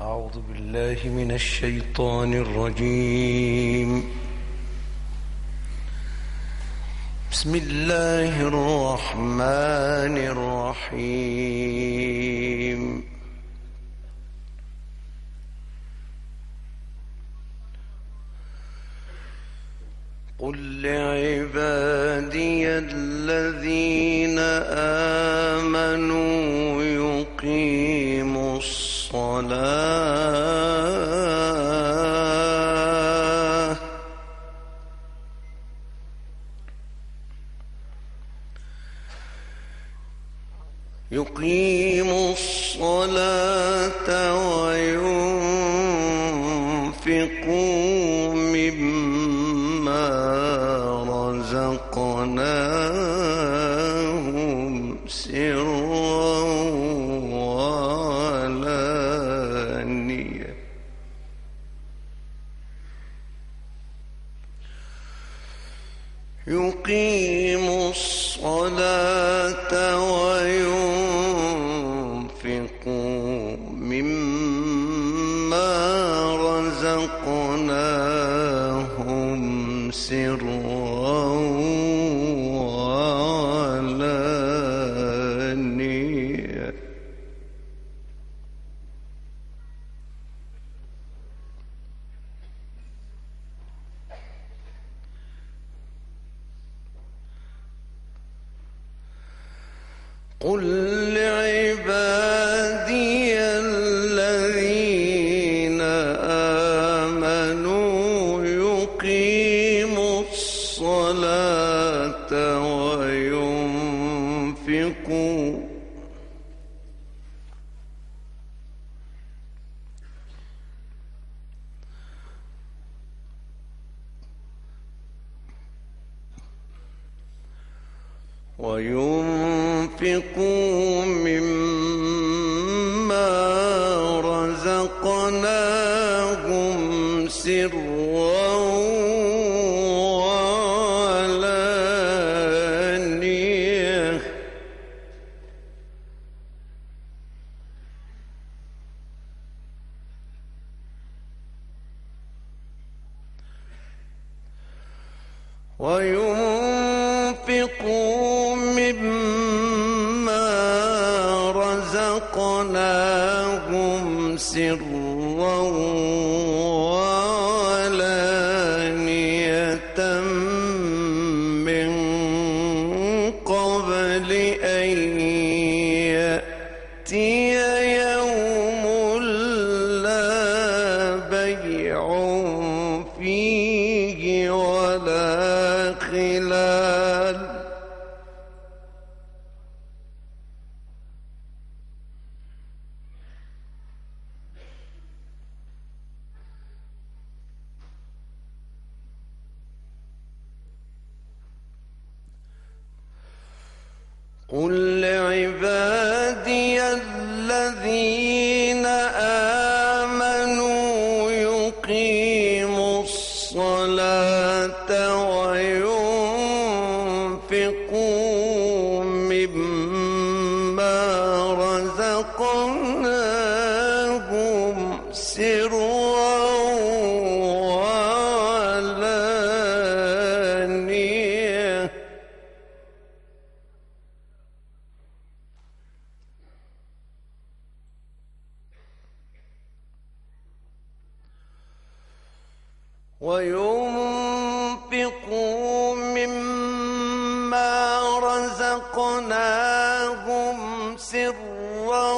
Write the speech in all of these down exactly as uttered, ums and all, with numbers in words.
أعوذ بالله من الشيطان الرجيم. بسم الله الرحمن الرحيم. قل لعبادي الذين آمنوا يقيموا الصلاة يقيموا الصلاة وينفقوا مما رزقناهم سرا وعلانية يقيموا الصلاة وينفقوا مما رزقناهم سرا وعلانية قل لعبادي الذين آمنوا يقيموا الصلاة وينفقوا وينفقوا مما رزقناهم سرا وعلانية وينفقوا مما رزقناهم سرا وعلانية من قبل أن يأتي يوم لا بيع فيه ولا خلال قل لعبادي الذين آمنوا يقيموا الصلاة وينفقوا مما رزقناهم سرا وعلانية وينفقوا مما رزقناهم سرا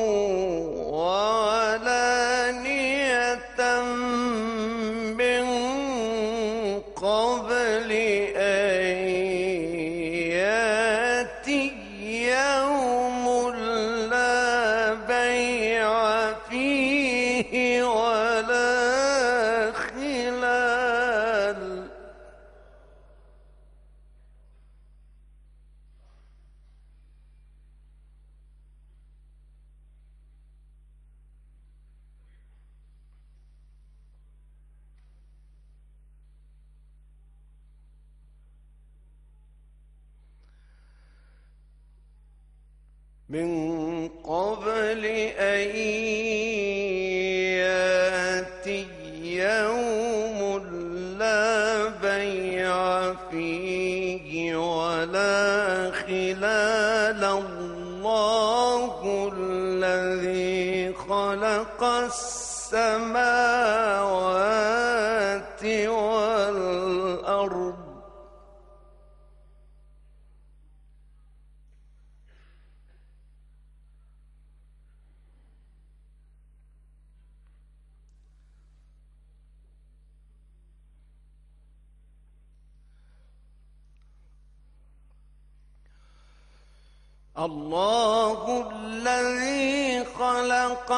وعلانية من قبل أن يأتي يوم لا بيع فيه ولا خلال من قبل أن الله الذي خلق السماوات والأرض الله الذي خلق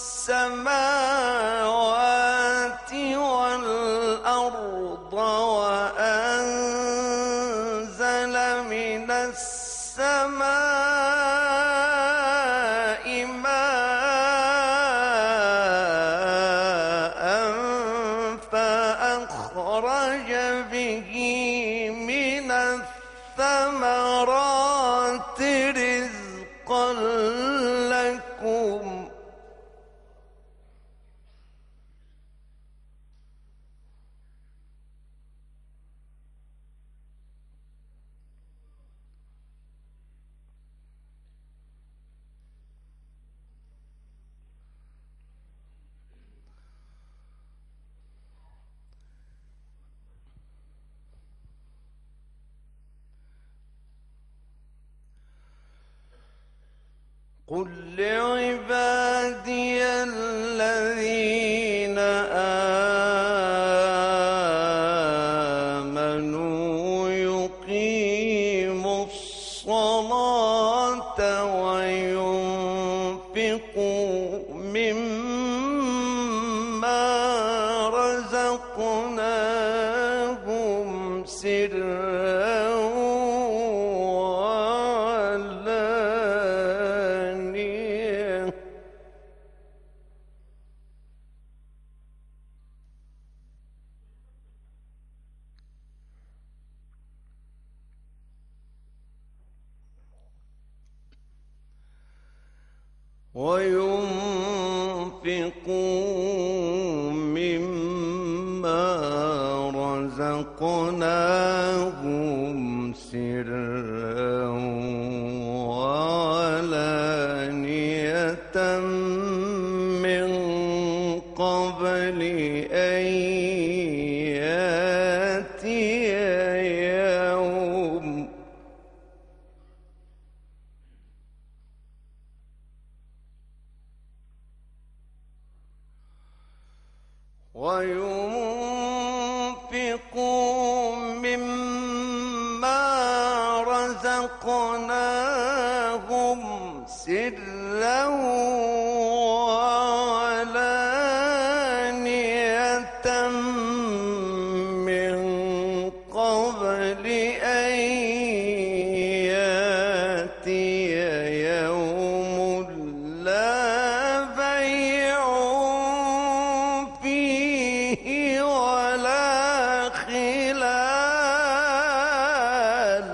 السماوات والأرض وأنزل من السماء ماء فأخرج به من الثمرات رزقا لكم قل لعبادي الذين آمنوا يقيموا الصلاة وينفقوا مما رزقناهم سرا وينفقوا مما رزقناهم سرا وعلانية من قبل أن يأتي يوم وينفقوا مما رزقناهم سرا وعلانية من قبل أن يأتي يوم لا بيع فيه ولا خلال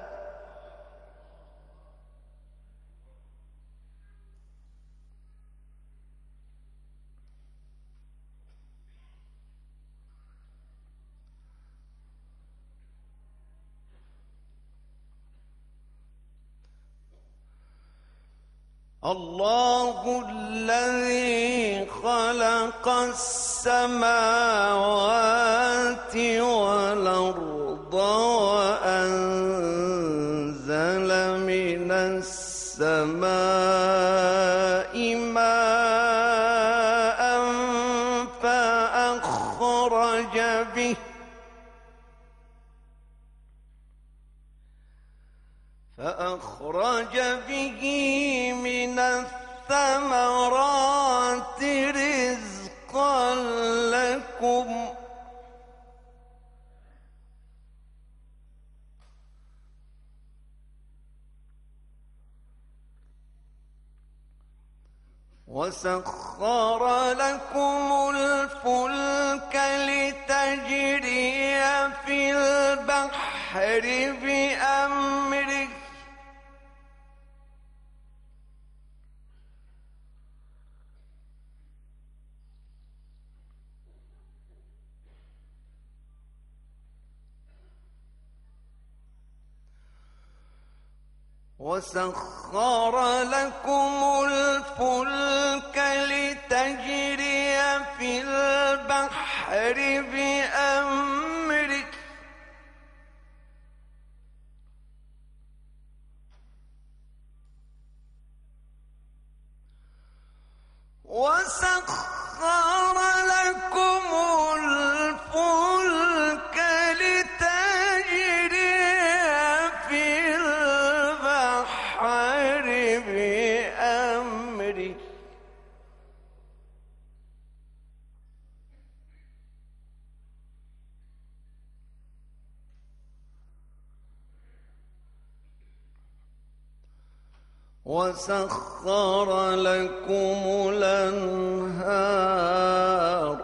الله الذي خلق السماوات والأرض وأنزل من السماء ماء فأخرج به فأخرج به من الثمرات رزقا لكم وسخر لكم الفلك لتجري في البحر بأمره وسخر لكم الفلك لتجري في البحر بأمره وسخر لكم الفلك لتجري في البحر بأمره وسخر لكم الأنهار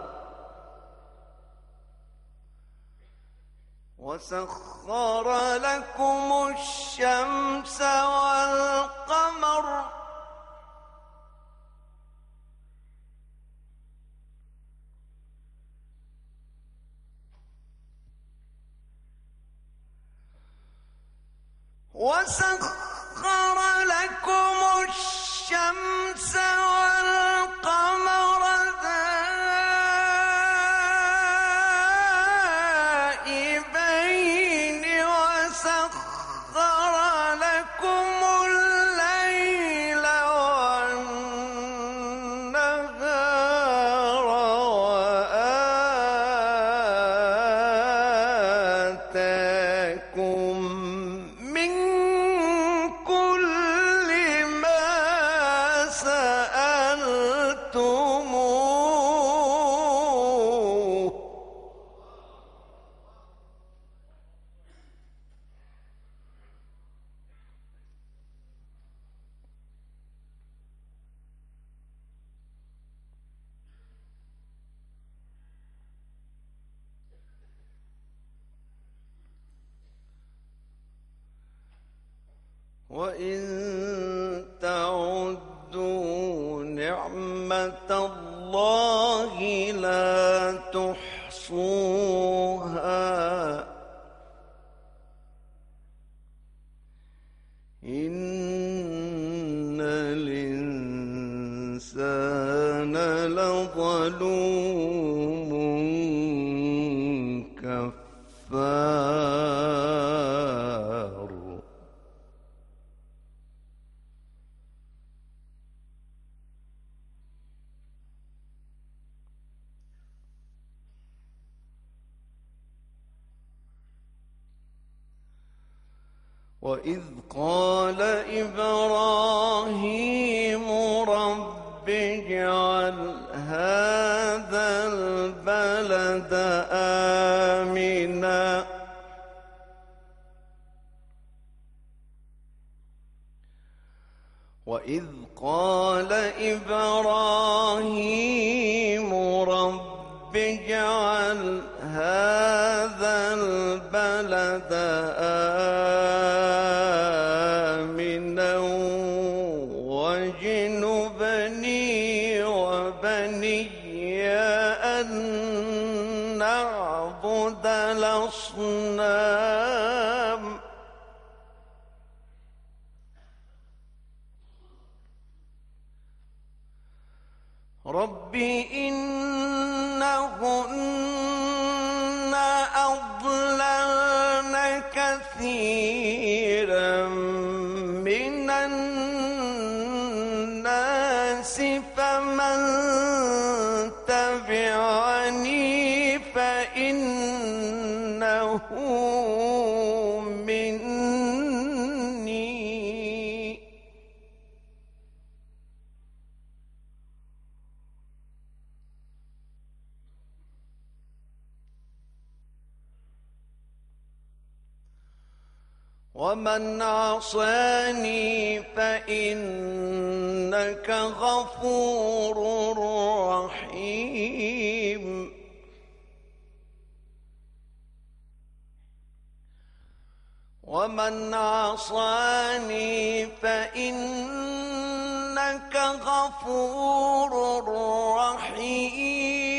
وسخر لكم الشمس والقمر وسخر لكم الشمس والقمر دائبين وسخر لكم الليل والنهار وآتاكم من كل ما سألتموه وإن تعدوا نعمة الله لا تحصوها إن الإنسان لظلوم كفار وإذ قال إبراهيم رب اجعل هذا البلد آمنا وإذ قال إبراهيم رب اجعل هذا البلد آمنا واجنبني وبني أن نعبد الأصنام رب إنهن أضللن كثيرا من الناس فمن تبعني فإنه مني ومن عصاني فإنك غفور رحيم ومن عصاني فإنك غفور رحيم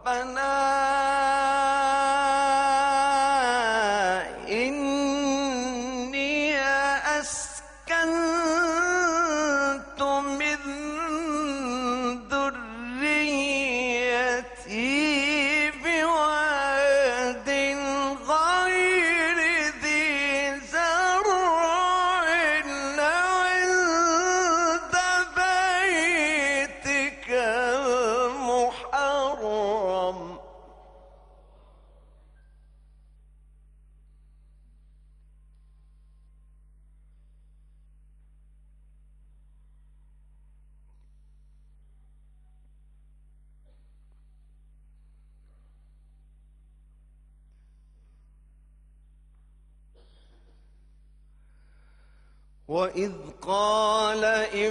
ربنا إني أسكنت من ذريتي بواد غير ذي زرع عند بيتك المحرم وإذ قال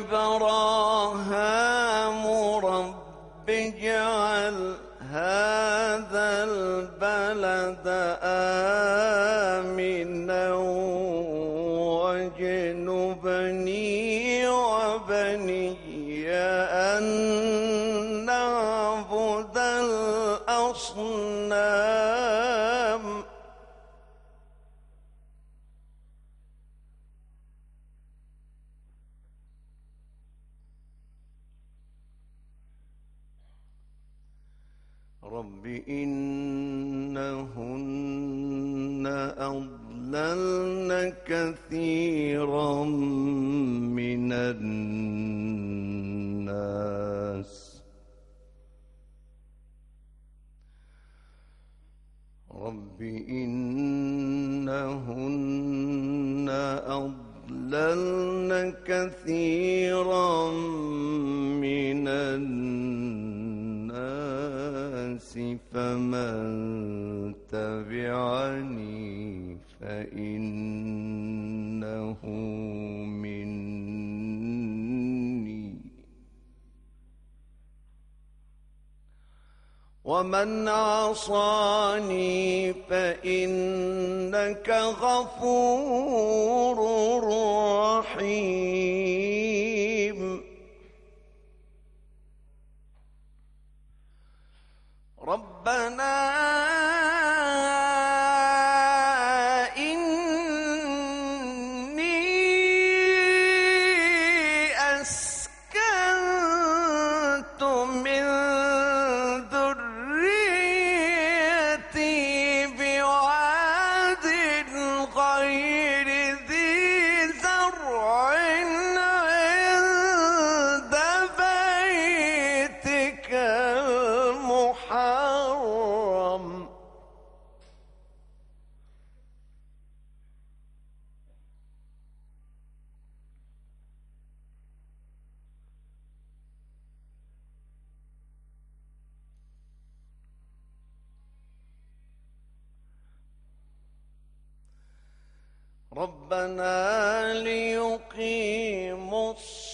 إبراهام رب اجعل هذا البلد آمنا واجنبني وبني أن نعبد الأصنام رب إنهن أضللن كثيرا من الناس رب إنهن أضللن كثيرا من الناس فمن تبعني فإنه مني ومن عصاني فإنك غفور رحيم ربنا إني أسكنت من ذريتي بواد غير ذي زرع عند بيتك المحرم ربنا ليقيموا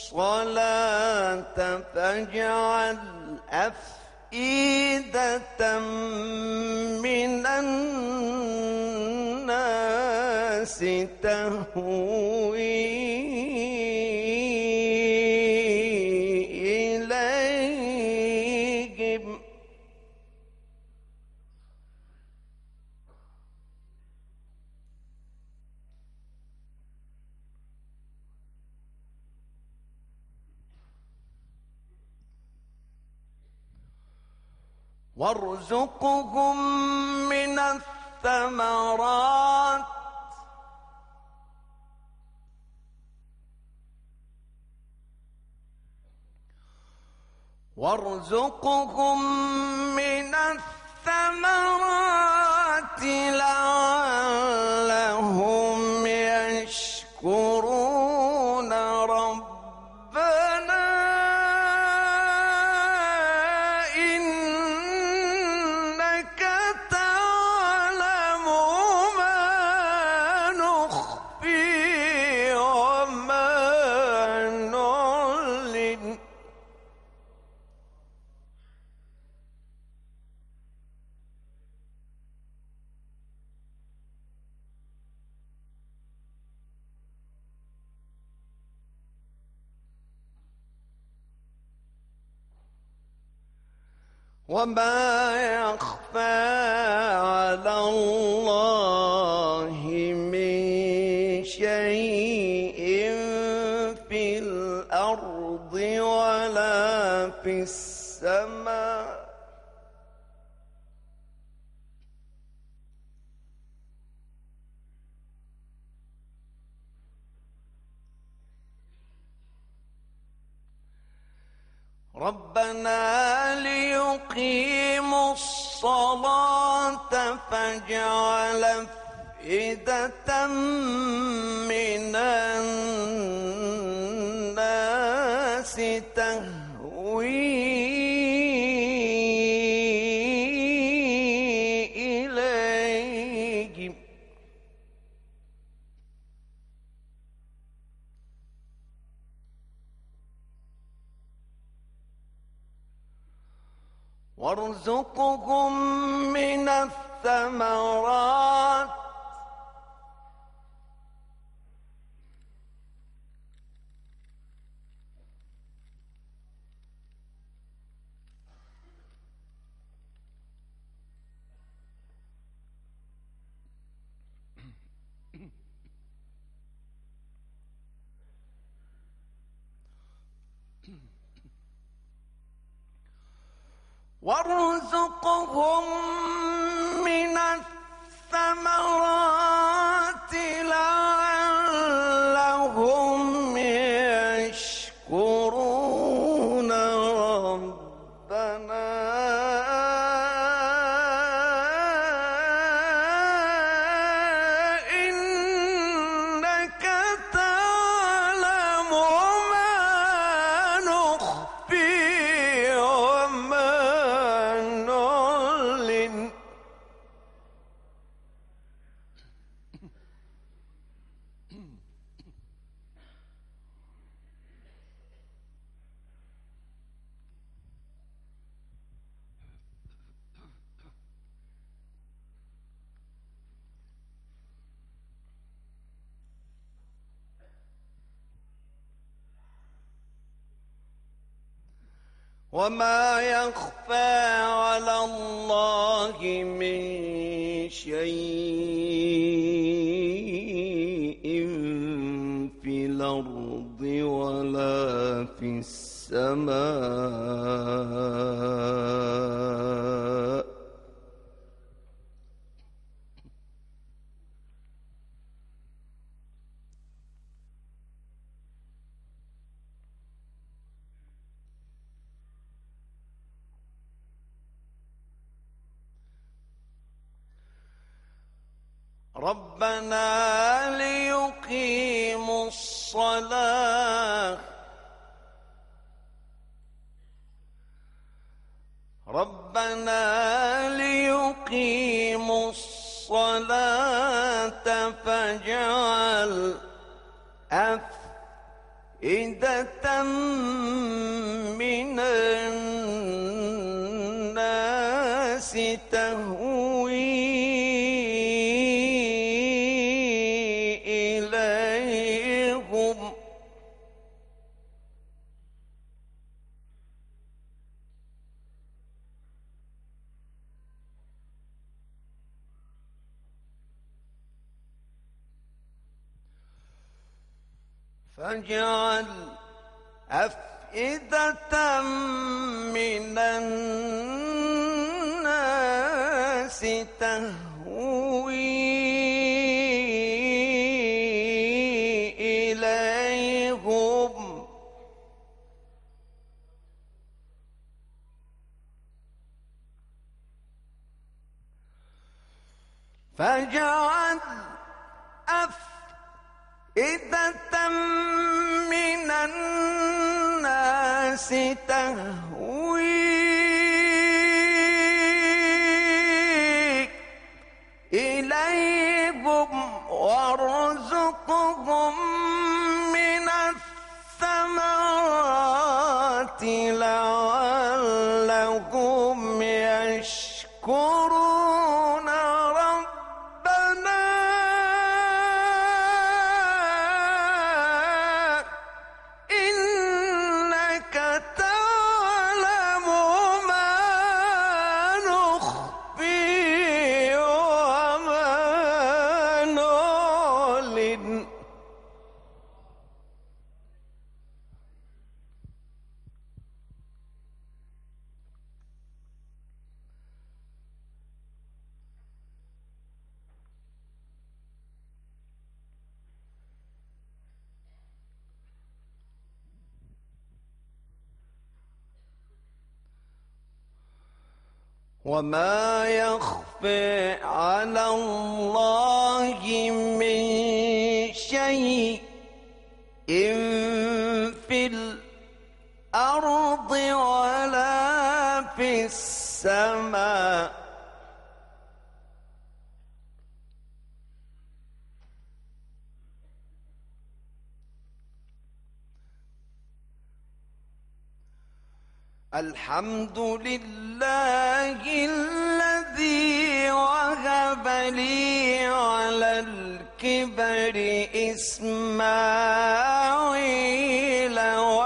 الصلاة فاجعل أفئدة من الناس تهوي إليهم وارزقهم من الثمرات وارزقهم من الثمرات لعلهم يشكرون ربنا إنك تعلم ما نخفي وما نعلن وما يخفى على الله من شيء في الأرض ولا في السماء. ربنا ليقيموا الصلاة فاجعل أفئدة من الناس تهوي إليهم وارزقهم من الثمرات وارزقهم من الثمرات لعلهم يشكرون ربنا إنك تعلم ما نخفي وما نعلن وما يخفى على الله من شيء في الأرض ولا في السماء. ربنا ليقيموا الصلاة ربنا ليقيموا الصلاة فاجعل أفئدة من الناس تهوي إليهم فاجعل أفئدة من الناس تهوي إليهم فاجعل أفئدة من الناس تهوي إليهم وارزقهم من الثمرات لعلهم يشكرون ربنا إنك تعلم ما وما يخفى على الله من شيء في الأرض ولا في السماء الحمد لله الذي وهب لي على الكبر إسماعيل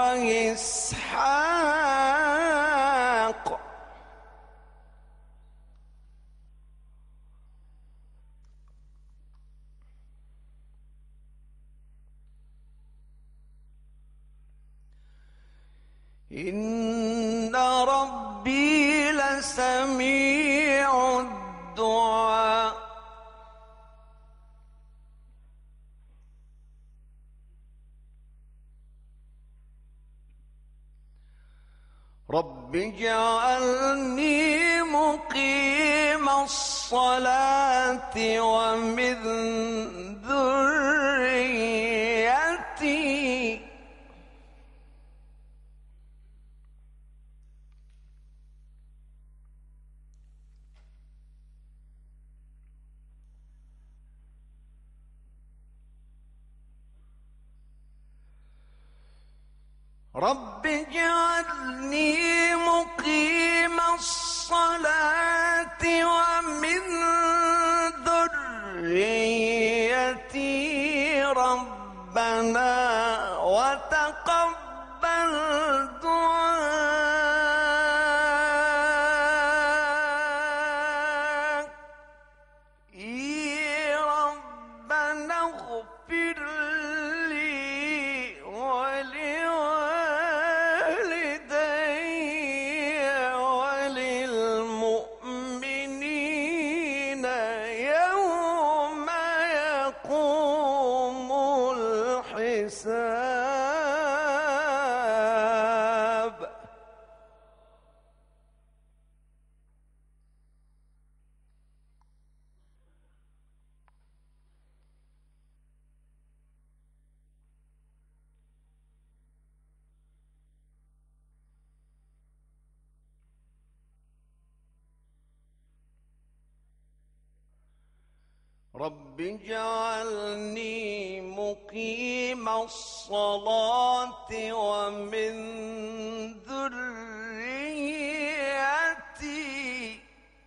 وإسحاق إن ربي لسميع الدعاء رب اجعلني مقيم الصلاة ومن ذريتي رب اجعلني مقيم الصلاة ومن ذريتي ربنا وتقبل دعاء ربنا اغفر لي ولوالدي وللمؤمنين يوم يقوم الحساب رب اجعلني مقيم الصلاة ومن ذريتي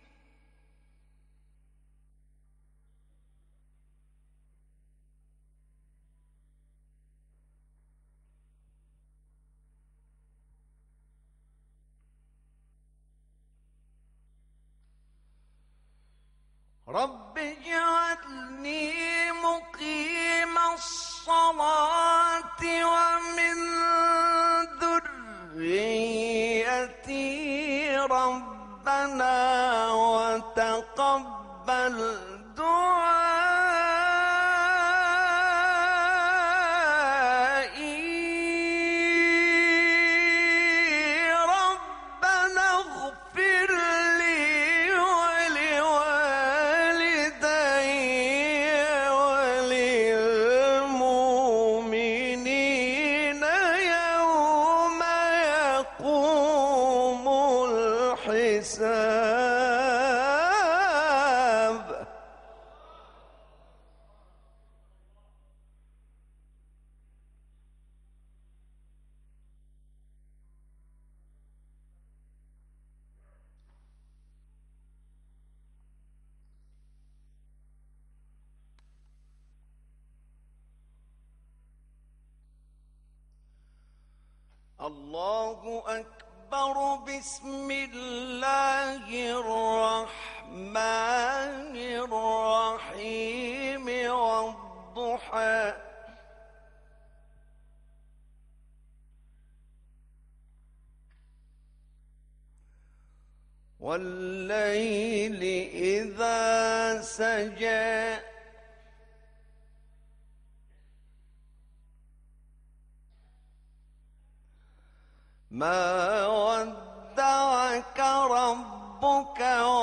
رب اجعلني مقيم الصلاة ومن ذريتي ربنا وتقبل دعائي ربنا اغفر لي وللمؤمنين يوم يقوم الحساب الله أكبر بسم الله الرحمن الرحيم والضحى والليل إذا سجى ما ودعك ربك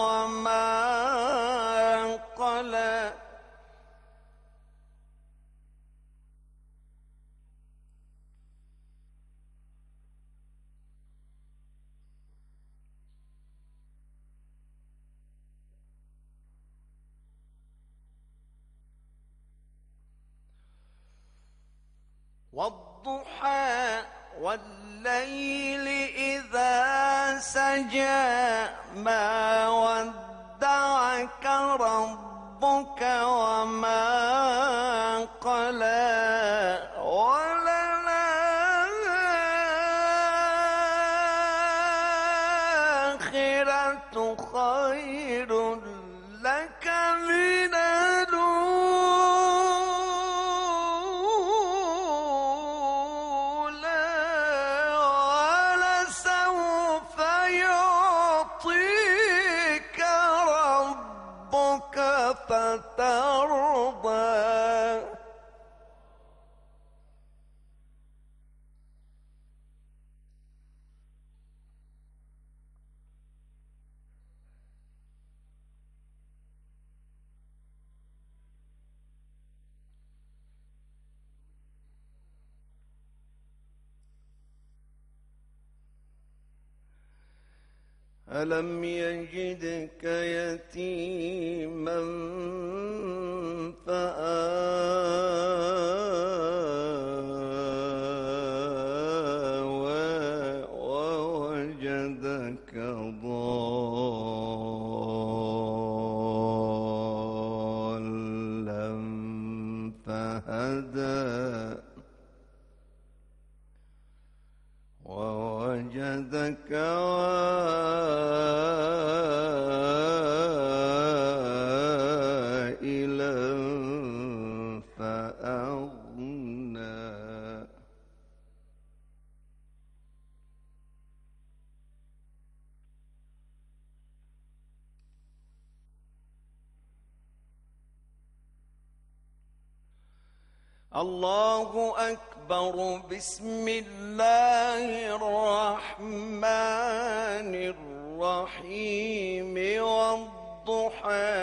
والضحى والليل إذا سجى ما ودعك ربك وما قلى وللآخرة خير لك من فترضى. ألم يجدك يتيما فآوى ووجدك ضالا فهدى ووجدك عائلا فأغنى. الله أكبر. بسم الله الرحمن الرحيم. والضحى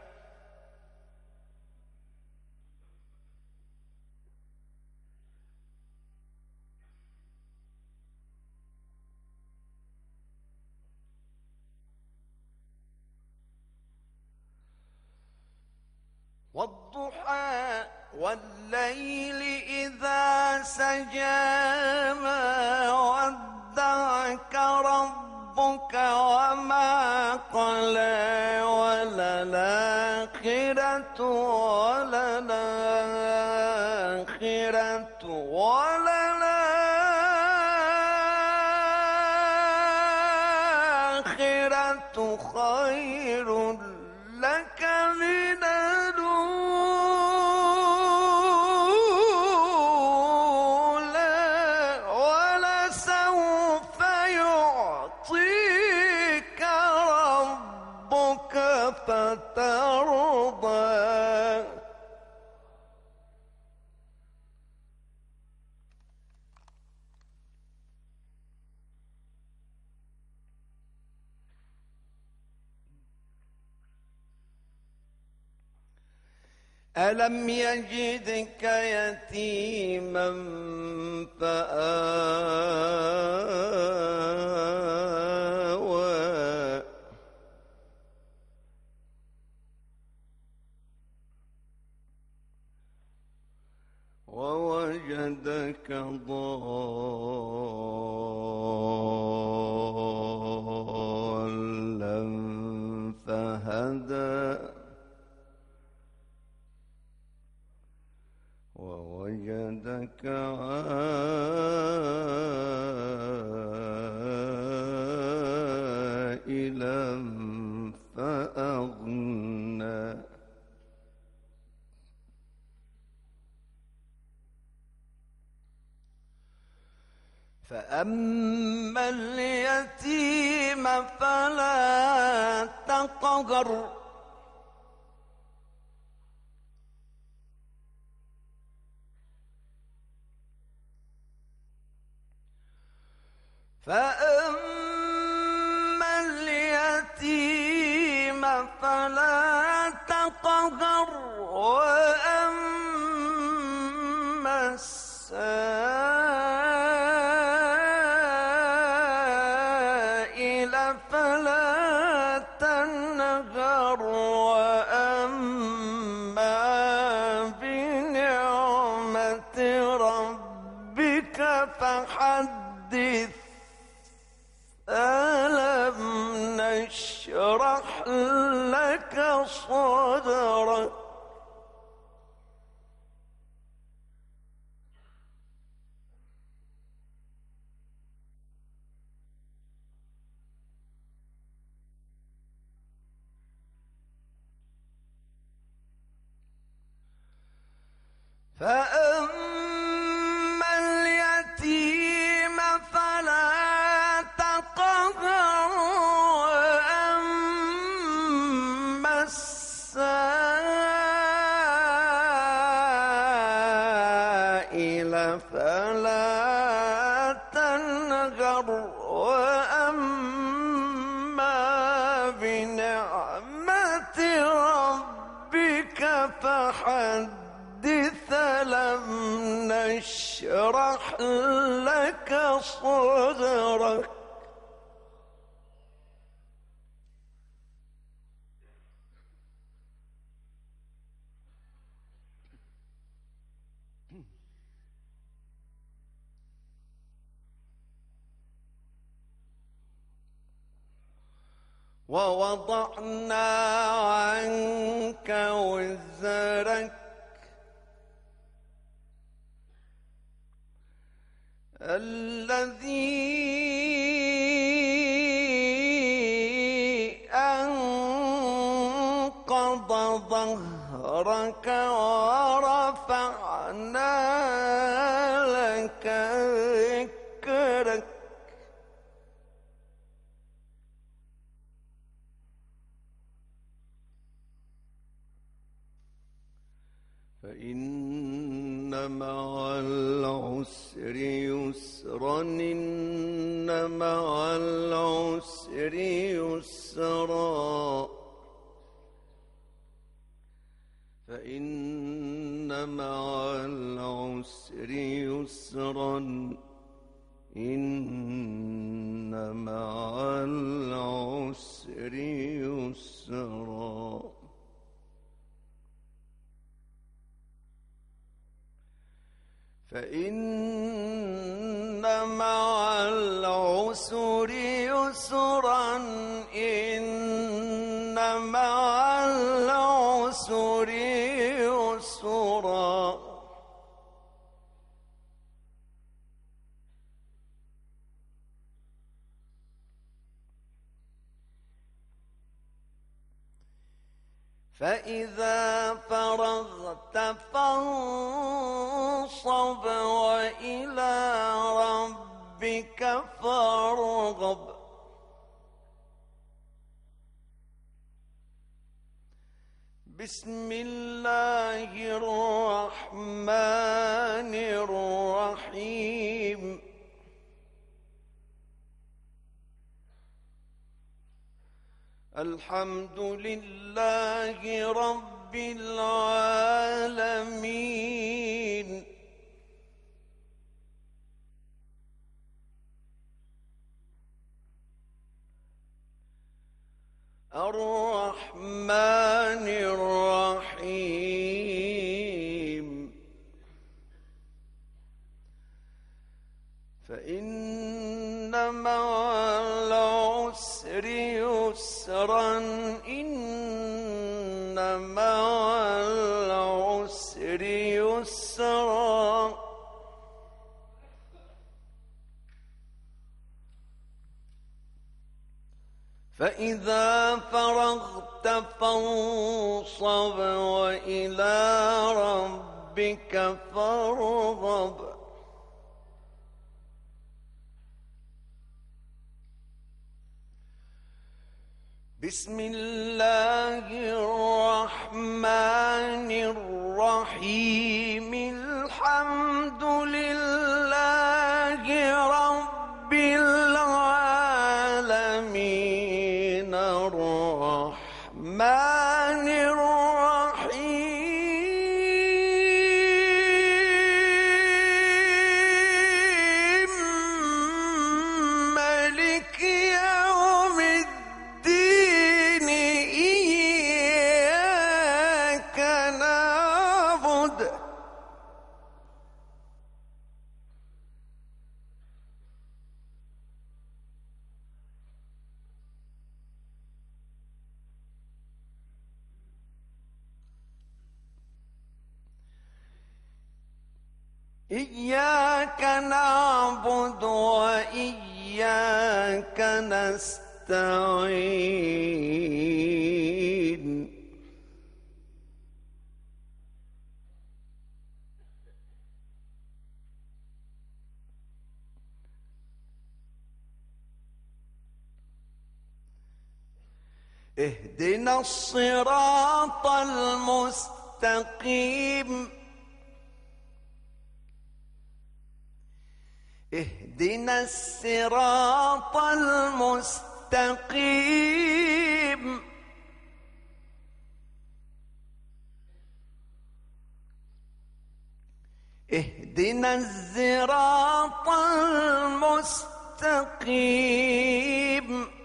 والضحى والليل إذا سجى ما ودعك ربك وما قلى وللآخرة وللآخرة وللآخرة خير لك من فترضى. ألم يجدك يتيما فآوى ووجدك ضالا فهدى ووجدك عائلا فأغنى. فأما اليتيم فلا تقهر فأما اليتيم فلا تقهر وأما السائل فلا تنهر وأما بنعمة ربك لك صدرك فأما اليتيم فلا تقهر وأما السائل فلا تنهر وأما بنعمة ربك فحدث ألم نشرح لك صدرك ووضعنا عنك وزرك الذي أنقض ظهرك ورفعنا لك ذكرك فإن مع العسر يسرا إن مع العسر يسرا فإن مع العسر يسرا إن مع العسر يسرا فإن مع العسر يسرا إن مع العسر يسرا فإذا فرغت فانصب وإلى ربك فارغب بسم الله الرحمن الرحيم الحمد لله رب العالمين الرحمن الرحيم فإن مع العسر يسرا إن مع العسر يسرا فإذا فرغت فانصب وإلى ربك فارغب بسم الله الرحمن الرحيم الحمد لله رب العالمين الرحمن الرحيم مالك يوم الدين إياك نعبد إياك نعبد وإياك نستعين اهدنا الصراط المستقيم اهدنا الصراط المستقيم اهدنا الصراط المستقيم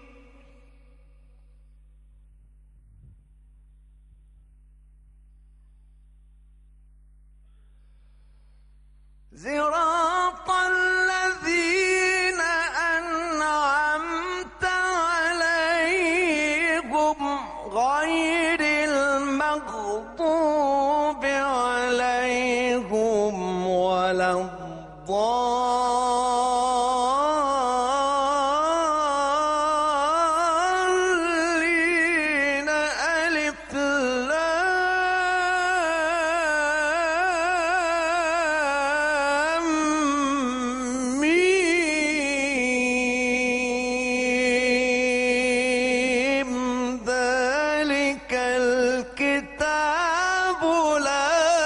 صراط الذين أنعمت عليهم غير المغضوب عليهم ولا الضالين ألف لام ميم ذلك الكتاب لا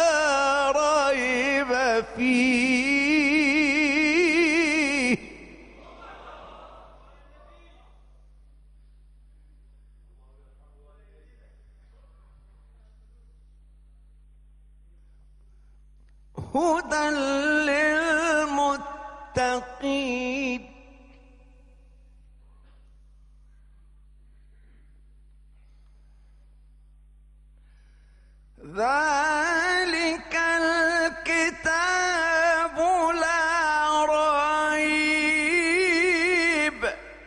ريب فيه هدى للمتقين ذلك الكتاب لا ريب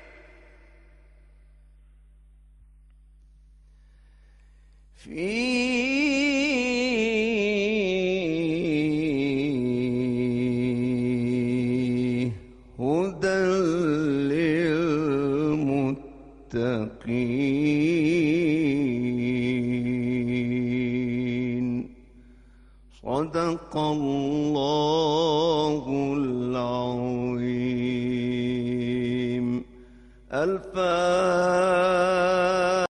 فيه هدى للمتقين صدق الله العظيم. الفاتحة.